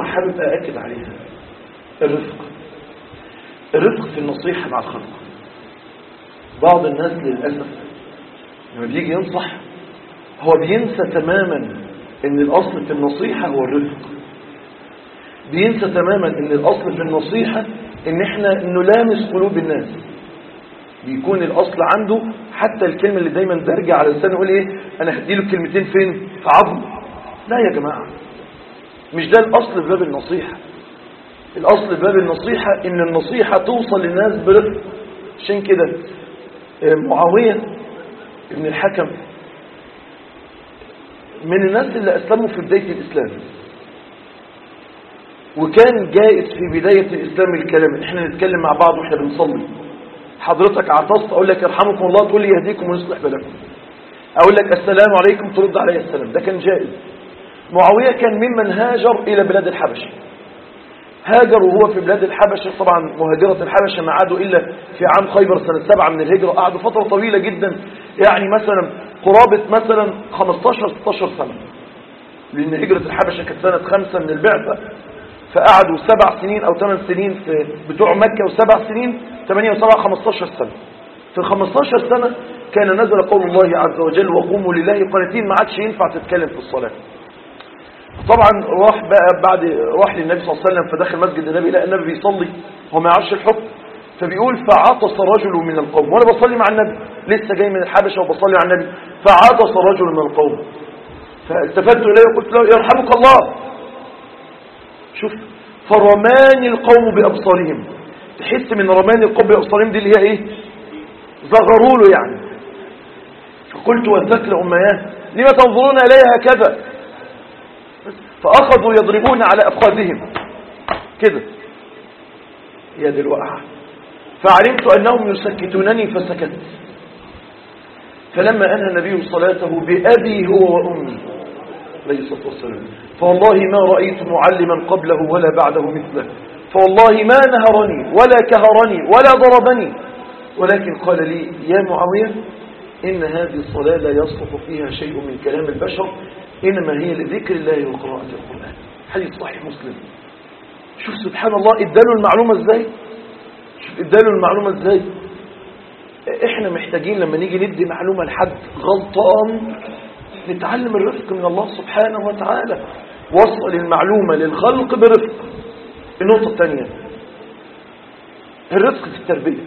حابب أأكد عليها، الرفق في النصيحة مع الخلق. بعض الناس للأسف لما بيجي ينصح هو بينسى تماما ان الأصل في النصيحة هو الرفق، بينسى تماما ان الأصل في النصيحة ان احنا نلامس قلوب الناس. بيكون الأصل عنده حتى الكلمة اللي دايما برجع على لسانه يقول ايه، انا هديله كلمتين فين في عظم. لا يا جماعة، مش ده الأصل في باب النصيحة. الأصل في باب النصيحة ان النصيحة توصل للناس برفق. عشان كده معاوية ابن الحكم من الناس اللي أسلموا في بداية الإسلام، وكان جائز في بداية الإسلام الكلام احنا نتكلم مع بعض واحنا بنصلي، حضرتك عطست اقول لك يرحمكم الله تقول لي يهديكم ويصلح بالكم، اقول لك السلام عليكم ترد علي السلام، ده كان جائز. معاوية كان ممن هاجر الى بلاد الحبشة، هاجر وهو في بلاد الحبشة. طبعا مهاجرة الحبشة ما عادوا الا في عام خيبر سنة 7 من الهجرة، قعدوا فترة طويلة جدا، يعني مثلا قرابة مثلا 15-16 سنة، لان هجرة الحبشة كانت سنة 5 من البعثة، فقعدوا 7 سنين او 8 سنين في بتوع مكة، و7 سنين 8 و7 15 سنة. في 15 سنة كان نزل قول الله عز وجل وقوموا لله قانتين، ما عادش ينفع تتكلم في الصلاة. طبعا راح بقى بعد راح للنبي صلى الله عليه وسلم، فدخل مسجد النبي لقى النبي بيصلي، هو ما يعرفش الحكم، فبيقول فعطس رجل من القوم، وانا بصلي مع النبي لسه جاي من الحبشة وبصلي مع النبي، فعطس رجل من القوم، فالتفت اليه وقلت له يرحمك الله. شوف، فرماني القوم بأبصارهم، تحس من رماني القوم بأبصارهم دي اللي هي ايه، زغروا له يعني. فقلت وثكل أمياه لما تنظرون إليها هكذا، فأخذوا يضربون على أفخاذهم كده يد الوقعة، فعلمت أنهم يسكتونني فسكت. فلما أنهى النبي صلاته بأبي هو وأمي عليه الصلاة والسلام، فوالله ما رأيت معلما قبله ولا بعده مثله، فوالله ما نهرني ولا كهرني ولا ضربني، ولكن قال لي يا معاوية إن هذه الصلاة لا يصلح فيها شيء من كلام البشر، إنما هي لذكر الله وقراءة القرآن. حديث صحيح مسلم. شوف سبحان الله اداله المعلومة ازاي، شوف اداله المعلومة ازاي. احنا محتاجين لما نيجي ندي معلومة لحد غلطان نتعلم الرفق من الله سبحانه وتعالى، وصل المعلومة للخلق برفق. النقطة الثانية الرفق في التربية.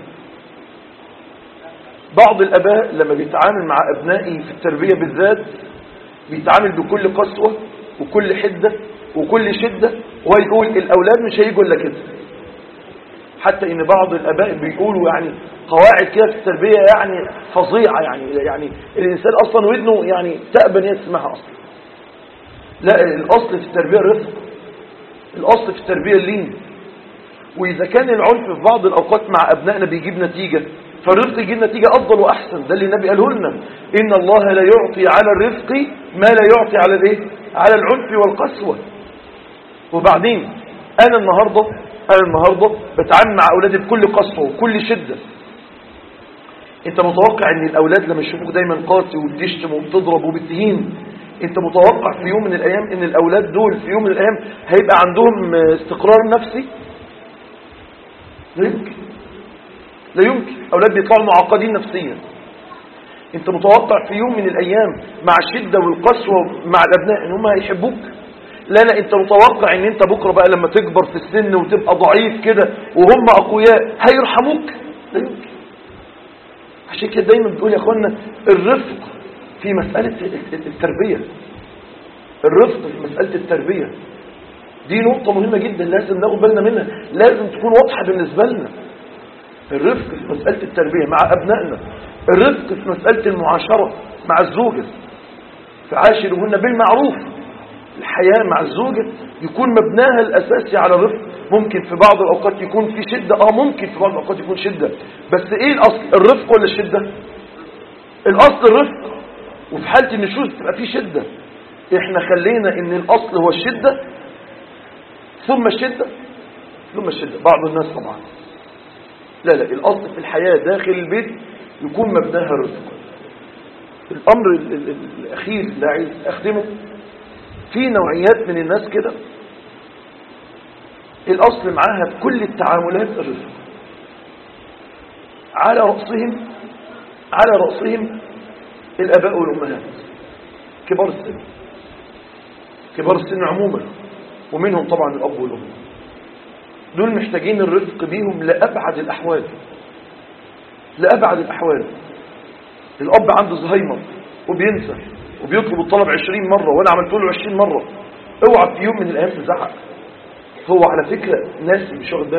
بعض الآباء لما بيتعامل مع أبنائه في التربية بالذات بيتعامل بكل قسوة وكل حدة وكل شدة، ويقول الأولاد مش هيجوا إلا كده. حتى إن بعض الآباء بيقولوا يعني قواعد كده في التربية يعني فظيعة، يعني الإنسان أصلا ودنه يعني تأبن يسمعها أصلا. لا، الأصل في التربية الرفق، الأصل في التربية اللين. وإذا كان العنف في بعض الأوقات مع أبنائنا بيجيب نتيجة، فالرفق يجيب نتيجة أفضل وأحسن. ده اللي النبي قاله لنا، إن الله لا يعطي على الرفق ما لا يعطي على الإيه؟ على العنف والقسوة. وبعدين أنا النهاردة بتعامل مع أولادي بكل قسوة وكل شدة. أنت متوقع أن الأولاد لما يشوفوك دايما قاسي وبتشتم وبتضرب وبتهين، أنت متوقع في يوم من الأيام أن الأولاد دول في يوم من الأيام هيبقى عندهم استقرار نفسي؟ لا يمكن، لا يمكن. أولاد بيطلعوا معقدين نفسيا. أنت متوقع في يوم من الأيام مع الشدة والقسوة مع الأبناء أن هم هيحبوك؟ لا، أنت متوقع أن أنت بكرة بقى لما تكبر في السن وتبقى ضعيف كده وهم أقوياء هيرحموك؟ لا يمكن. عشان كده دايما بتقول يا أخوانا الرفق في مسألة التربية، الرفق في مسألة التربية دي نقطة مهمة جدا لازم ناخد بالنا منها، لازم تكون واضحة بالنسبة لنا. الرفق في مسألة التربية مع أبنائنا، الرفق في مسألة المعاشرة مع الزوجة، فعاشرهن بالمعروف. الحياة مع الزوجة يكون مبناها الأساسي على الرفق. ممكن في بعض الأوقات يكون في شدة، ممكن في بعض الأوقات يكون شدة، بس إيه الأصل، الرفق ولا الشدة؟ الأصل الرفق، وفي حالة النشوز تبقى في شدة. إحنا خلينا إن الأصل هو الشدة ثم الشدة ثم الشدة. بعض الناس طبعا لا، الأصل في الحياة داخل البيت يكون مبناها الرفق. الأمر الأخير اللي عايز أخدمه، في نوعيات من الناس كده الأصل معاها في كل التعاملات الرفق. على رأسهم الآباء والأمهات، كبار السن عموما، ومنهم طبعا الأب والأم. دول محتاجين الرفق بيهم لأبعد الأحوال. الأب عنده زهايمر وبينسى وبيطلب الطلب 20 مرة، وأنا عملت له 20 مرة. اوعى في يوم من الأيام تزعق. هو على فكرة ناس مش واخد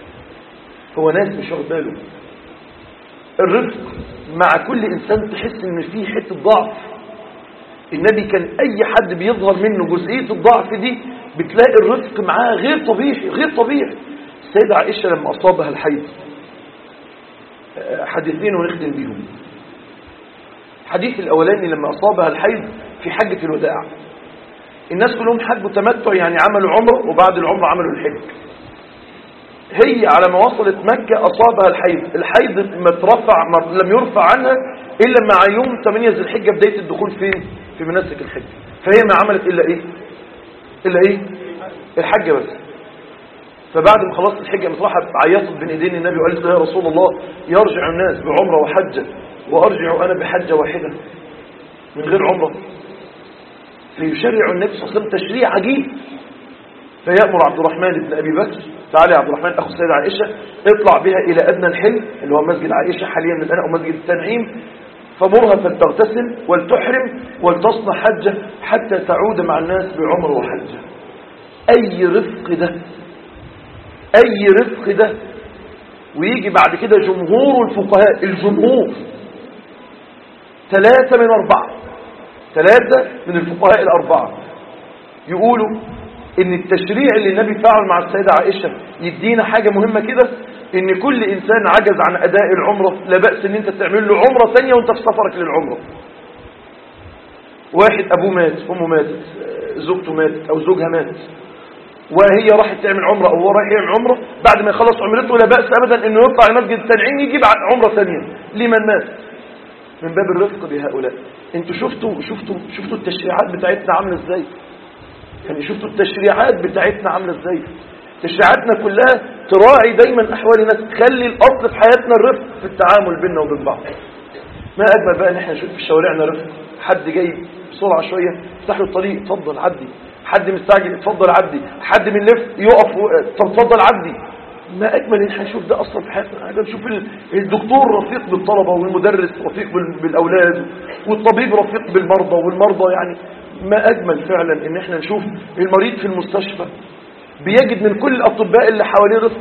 باله. الرفق مع كل إنسان تحس إن فيه حتة ضعف. النبي كان أي حد بيظهر منه جزئية الضعف دي بتلاقي الرفق معاه غير طبيعي. السيدة عائشة لما أصابها الحيض، حديثين ونختم بيهم. الحديث الأولاني لما أصابها الحيض في حجة الوداع، الناس كلهم حجوا تمتع، يعني عملوا عمره وبعد العمره عملوا الحج. هي على ما وصلت مكة أصابها الحيض لم يرفع عنها إلا مع يوم 8 ذي الحجة بداية الدخول في مناسك الحج. فهي ما عملت إلا إيه الحجة بس. فبعد ما خلصت الحجة مصراحة عيطت بين ايدين النبي وقالت له يا رسول الله، يرجع الناس بعمرة وحجة وأرجع أنا بحجة واحدة من غير عمرة. فيشرع النبي صلى الله عليه وسلم تشريع عجيب، فيأمر عبد الرحمن بن أبي بكر، تعالى يا عبد الرحمن أخو السيدة عائشة، اطلع بها إلى أدنى الحل اللي هو مسجد عائشة حاليا الآن أو مسجد التنعيم، فمرها فلتغتسل ولتحرم ولتصنع حجة حتى تعود مع الناس بعمر وحجة. أي رفق ده. ويجي بعد كده جمهور الفقهاء، الجمهور 3 من الفقهاء الأربعة يقولوا ان التشريع اللي النبي فعل مع السيدة عائشة يدينا حاجة مهمة كده، ان كل انسان عجز عن اداء العمرة لا بأس ان انت تعمل له عمرة ثانية وانت في سفرك للعمرة. واحد ابوه مات، امه ماتت، زوجته ماتت او زوجها مات، وهي راحت تعمل عمرة او هو رايح يعمل عمرة، بعد ما يخلص عمرته لا بأس ابدا انه يطلع لمسجد التنعيم يجيب عمرة ثانية لمن مات، من باب الرفق بهؤلاء. انتوا شفتوا التشريعات بتاعتنا عامله ازاي؟ يعني شفتوا التشريعات بتاعتنا عامله ازاي؟ تشريعاتنا كلها تراعي دايما احوال الناس، تخلي الاصل في حياتنا الرفق في التعامل بيننا وبين بعض. ما اجمل بقى ان احنا نشوف في شوارعنا رفق، حد جاي بسرعه شويه افتح له الطريق اتفضل عدي، حد مستعجل اتفضل عدي، حد من لف يقف طب اتفضل عدي. ما اجمل ان احنا نشوف ده اصلا في حياتنا. احنا نشوف الدكتور رفيق بالطلبه والمدرس رفيق بالاولاد والطبيب رفيق بالمرضى والمرضى، يعني ما اجمل فعلا ان احنا نشوف المريض في المستشفى بيجد من كل الاطباء اللي حواليه رفق.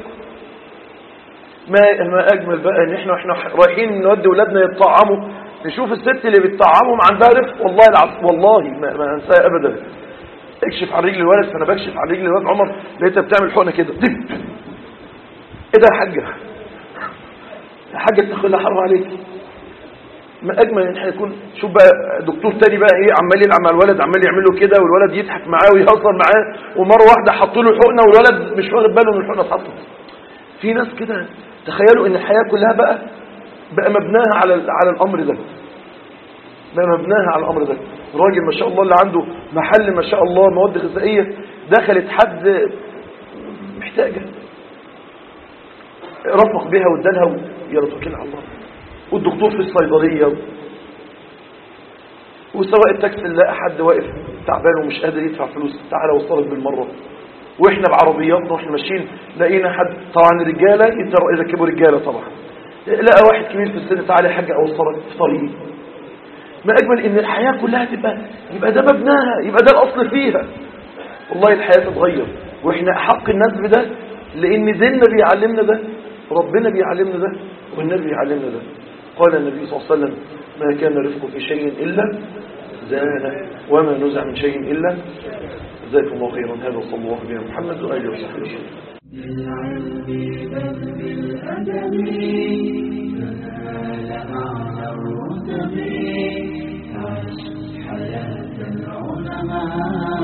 ما اجمل بقى ان احنا رايحين نودي اولادنا يتطعموا نشوف الست اللي بتطعمهم عندها رفق. والله والله ما انساها ابدا. اكشف عن رجل الولد، فانا بكشف عن رجل الولد عمر لقيتها بتعمل حقنه كده، ايه ده يا حاجه اتقي الله حرام عليك. ما اجمل ان احنا يكون شوف بقى دكتور تاني بقى ايه عمال يلعب مع الولد، عمال يعمل له كده والولد يضحك معاه ويهزر معاه، ومره واحده حطوا له حقنه والولد مش واخد باله ان الحقنه اتحطت. في ناس كده تخيلوا ان الحياه كلها بقى مبناها على الامر ده، راجل ما شاء الله اللي عنده محل ما شاء الله مواد غذائيه، دخلت حد محتاجه رفق بها وادالها يلا توكلنا على الله، والدكتور في الصيدليه، وسواق التاكسي لقى حد واقف تعبان ومش قادر يدفع فلوس، تعالى وصلك بالمره. واحنا بعربياتنا واحنا ماشيين لقينا حد، طبعا رجاله يركبوا رجاله، طبعا لقى واحد كبير في السن، تعالى يا حاج اوصلك في طريقي. ما اجمل ان الحياه كلها يبقى ده مبناها، يبقى ده الاصل فيها. والله الحياه تتغير واحنا احق الناس بده، لان ديننا بيعلمنا ده، ربنا بيعلمنا ده، والنبي بيعلمنا ده. قال النبي صلى الله عليه وسلم ما كان رفق في شيء الا زانه وما نزع من شيء الا جزاكم الله خيرا. هذا صلى الله عليه محمد واله وصحبه وسلم. بالعلم بل بالادب تنال اعلى الرتب، عش حياه العلماء.